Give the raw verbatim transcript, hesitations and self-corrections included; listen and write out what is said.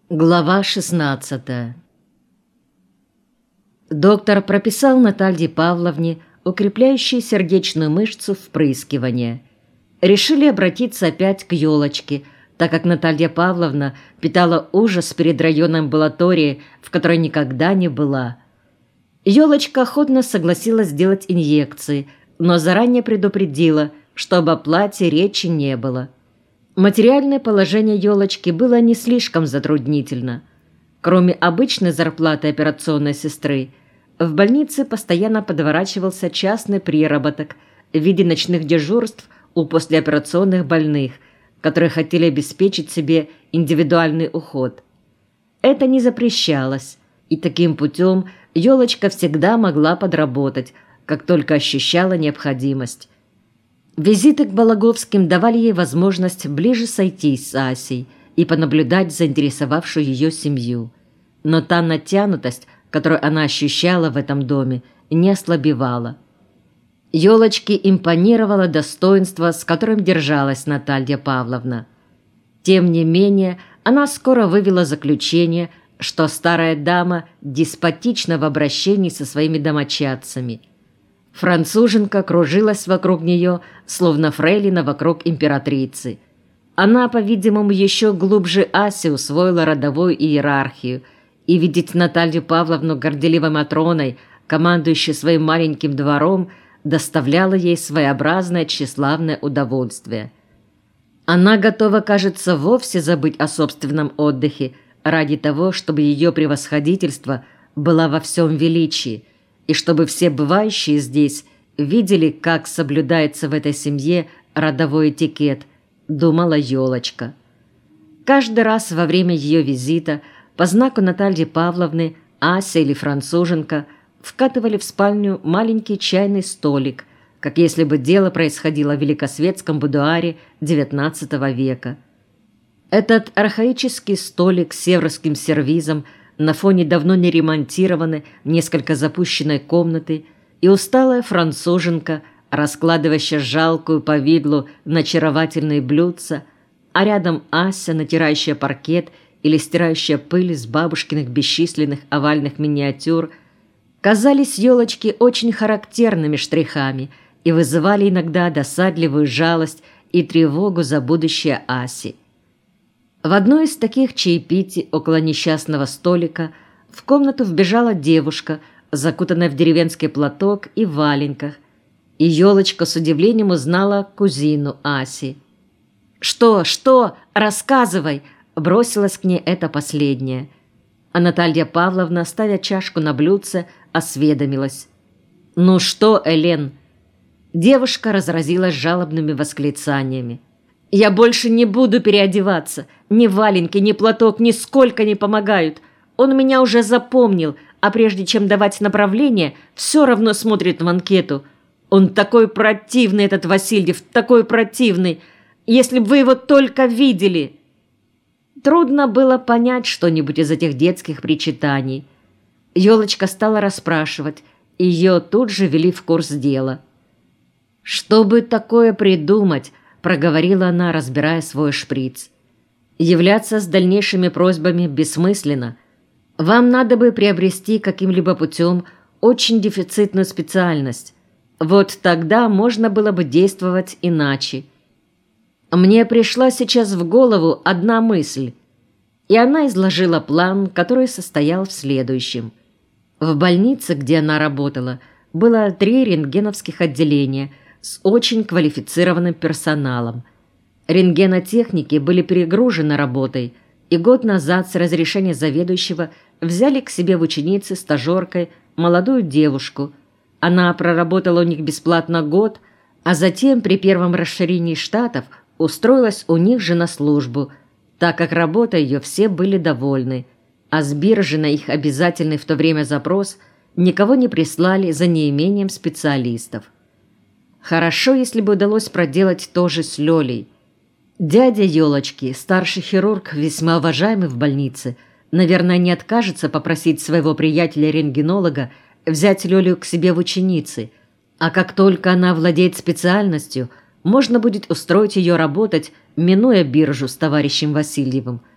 Глава шестнадцатая. Доктор прописал Наталье Павловне укрепляющие сердечную мышцу впрыскивание. Решили обратиться опять к елочке, так как Наталья Павловна питала ужас перед районной амбулаторией, в которой никогда не была. Елочка охотно согласилась сделать инъекции, но заранее предупредила, что об оплате речи не было. Материальное положение елочки было не слишком затруднительно. Кроме обычной зарплаты операционной сестры, в больнице постоянно подворачивался частный приработок в виде ночных дежурств у послеоперационных больных, которые хотели обеспечить себе индивидуальный уход. Это не запрещалось, и таким путем елочка всегда могла подработать, как только ощущала необходимость. Визиты к Балаговским давали ей возможность ближе сойтись с Асей и понаблюдать заинтересовавшую ее семью. Но та натянутость, которую она ощущала в этом доме, не ослабевала. Елочке импонировало достоинство, с которым держалась Наталья Павловна. Тем не менее, она скоро вывела заключение, что старая дама деспотична в обращении со своими домочадцами. Француженка кружилась вокруг нее, словно фрейлина вокруг императрицы. Она, по-видимому, еще глубже Аси усвоила родовую иерархию, и видеть Наталью Павловну горделивой Матроной, командующей своим маленьким двором, доставляло ей своеобразное тщеславное удовольствие. Она готова, кажется, вовсе забыть о собственном отдыхе ради того, чтобы ее превосходительство было во всем величии, и чтобы все бывающие здесь видели, как соблюдается в этой семье родовой этикет, думала елочка. Каждый раз во время ее визита по знаку Натальи Павловны Ася или француженка вкатывали в спальню маленький чайный столик, как если бы дело происходило в великосветском будуаре девятнадцатого века. Этот архаический столик с северским сервизом на фоне давно не ремонтированной, несколько запущенной комнаты, и усталая француженка, раскладывающая жалкую повидлу на очаровательные блюдца, а рядом Ася, натирающая паркет или стирающая пыль с бабушкиных бесчисленных овальных миниатюр, казались елочке очень характерными штрихами и вызывали иногда досадливую жалость и тревогу за будущее Аси. В одно из таких чаепитий около несчастного столика в комнату вбежала девушка, закутанная в деревенский платок и в валенках, и елочка с удивлением узнала кузину Аси. «Что, что? Рассказывай!» – бросилась к ней эта последняя. А Наталья Павловна, ставя чашку на блюдце, осведомилась. «Ну что, Элен?» Девушка разразилась жалобными восклицаниями. «Я больше не буду переодеваться. Ни валенки, ни платок нисколько не помогают. Он меня уже запомнил, а прежде чем давать направление, все равно смотрит в анкету. Он такой противный, этот Васильев, такой противный. Если бы вы его только видели!» Трудно было понять что-нибудь из этих детских причитаний. Елочка стала расспрашивать, и ее тут же ввели в курс дела. «Чтобы такое придумать», — проговорила она, разбирая свой шприц. «Являться с дальнейшими просьбами бессмысленно. Вам надо бы приобрести каким-либо путем очень дефицитную специальность. Вот тогда можно было бы действовать иначе. Мне пришла сейчас в голову одна мысль». И она изложила план, который состоял в следующем. В больнице, где она работала, было три рентгеновских отделения с очень квалифицированным персоналом. Рентгенотехники были перегружены работой, и год назад с разрешения заведующего взяли к себе в ученицы стажеркой молодую девушку. Она проработала у них бесплатно год, а затем при первом расширении штатов устроилась у них же на службу, так как работа ее все были довольны, а с биржи на их обязательный в то время запрос никого не прислали за неимением специалистов. Хорошо, если бы удалось проделать то же с Лёлей. Дядя елочки, старший хирург, весьма уважаемый в больнице, наверное, не откажется попросить своего приятеля-рентгенолога взять Лёлю к себе в ученицы, а как только она владеет специальностью, можно будет устроить ее работать, минуя биржу с товарищем Васильевым,